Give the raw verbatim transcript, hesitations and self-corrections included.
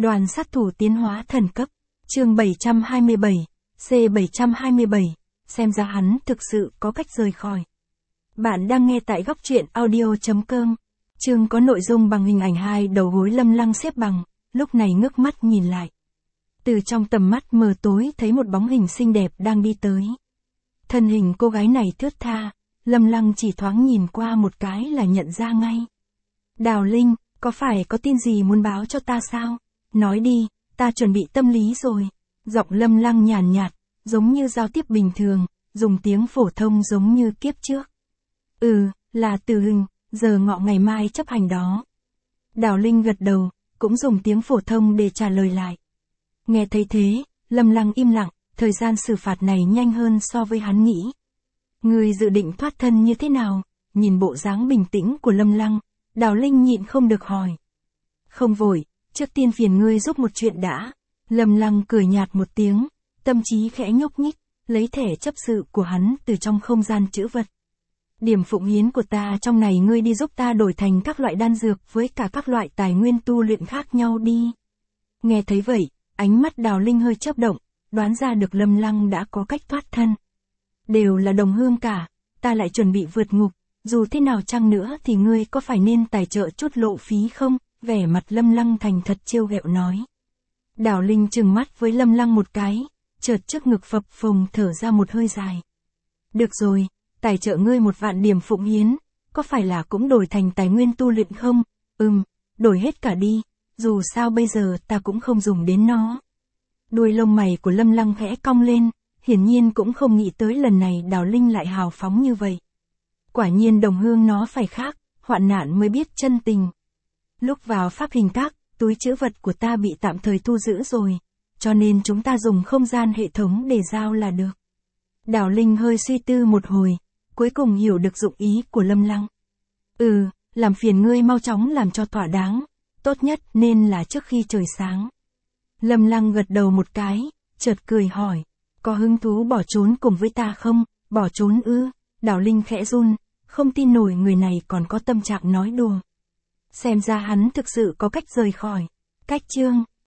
Đoàn sát thủ tiến hóa thần cấp, chương bảy trăm hai mươi bảy, C bảy trăm hai mươi bảy, xem ra hắn thực sự có cách rời khỏi. Bạn đang nghe tại góc truyện audio chấm com. Chương có nội dung bằng hình ảnh hai đầu gối Lâm Lăng xếp bằng, lúc này ngước mắt nhìn lại. Từ trong tầm mắt mờ tối thấy một bóng hình xinh đẹp đang đi tới. Thân hình cô gái này thướt tha, Lâm Lăng chỉ thoáng nhìn qua một cái là nhận ra ngay. Đào Linh, có phải có tin gì muốn báo cho ta sao? Nói đi, ta chuẩn bị tâm lý rồi. Giọng Lâm Lăng nhàn nhạt, giống như giao tiếp bình thường, dùng tiếng phổ thông giống như kiếp trước. Ừ, là Từ Hưng, giờ ngọ ngày mai chấp hành đó. Đào Linh gật đầu, cũng dùng tiếng phổ thông để trả lời lại. Nghe thấy thế, Lâm Lăng im lặng, thời gian xử phạt này nhanh hơn so với hắn nghĩ. Người dự định thoát thân như thế nào? Nhìn bộ dáng bình tĩnh của Lâm Lăng, Đào Linh nhịn không được hỏi. Không vội, trước tiên phiền ngươi giúp một chuyện đã. Lâm Lăng cười nhạt một tiếng, tâm trí khẽ nhúc nhích, lấy thẻ chấp sự của hắn từ trong không gian trữ vật. Điểm phụng hiến của ta trong này ngươi đi giúp ta đổi thành các loại đan dược với cả các loại tài nguyên tu luyện khác nhau đi. Nghe thấy vậy, ánh mắt Đào Linh hơi chớp động, đoán ra được Lâm Lăng đã có cách thoát thân. Đều là đồng hương cả, ta lại chuẩn bị vượt ngục, dù thế nào chăng nữa thì ngươi có phải nên tài trợ chút lộ phí không? Vẻ mặt Lâm Lăng thành thật trêu ghẹo nói. Đào Linh trừng mắt với Lâm Lăng một cái, chợt trước ngực phập phồng thở ra một hơi dài. Được rồi, tài trợ ngươi một vạn điểm phụng hiến, có phải là cũng đổi thành tài nguyên tu luyện không? Ừm, đổi hết cả đi, dù sao bây giờ ta cũng không dùng đến nó. Đuôi lông mày của Lâm Lăng khẽ cong lên, hiển nhiên cũng không nghĩ tới lần này Đào Linh lại hào phóng như vậy. Quả nhiên đồng hương nó phải khác, hoạn nạn mới biết chân tình. Lúc vào pháp hình các, túi trữ vật của ta bị tạm thời thu giữ rồi, cho nên chúng ta dùng không gian hệ thống để giao là được. Đào Linh hơi suy tư một hồi, cuối cùng hiểu được dụng ý của Lâm Lăng. Ừ, làm phiền ngươi mau chóng làm cho thỏa đáng, tốt nhất nên là trước khi trời sáng. Lâm Lăng gật đầu một cái, chợt cười hỏi, có hứng thú bỏ trốn cùng với ta không? Bỏ trốn ư? Đào Linh khẽ run, không tin nổi người này còn có tâm trạng nói đùa. Xem ra hắn thực sự có cách rời khỏi. Cách chương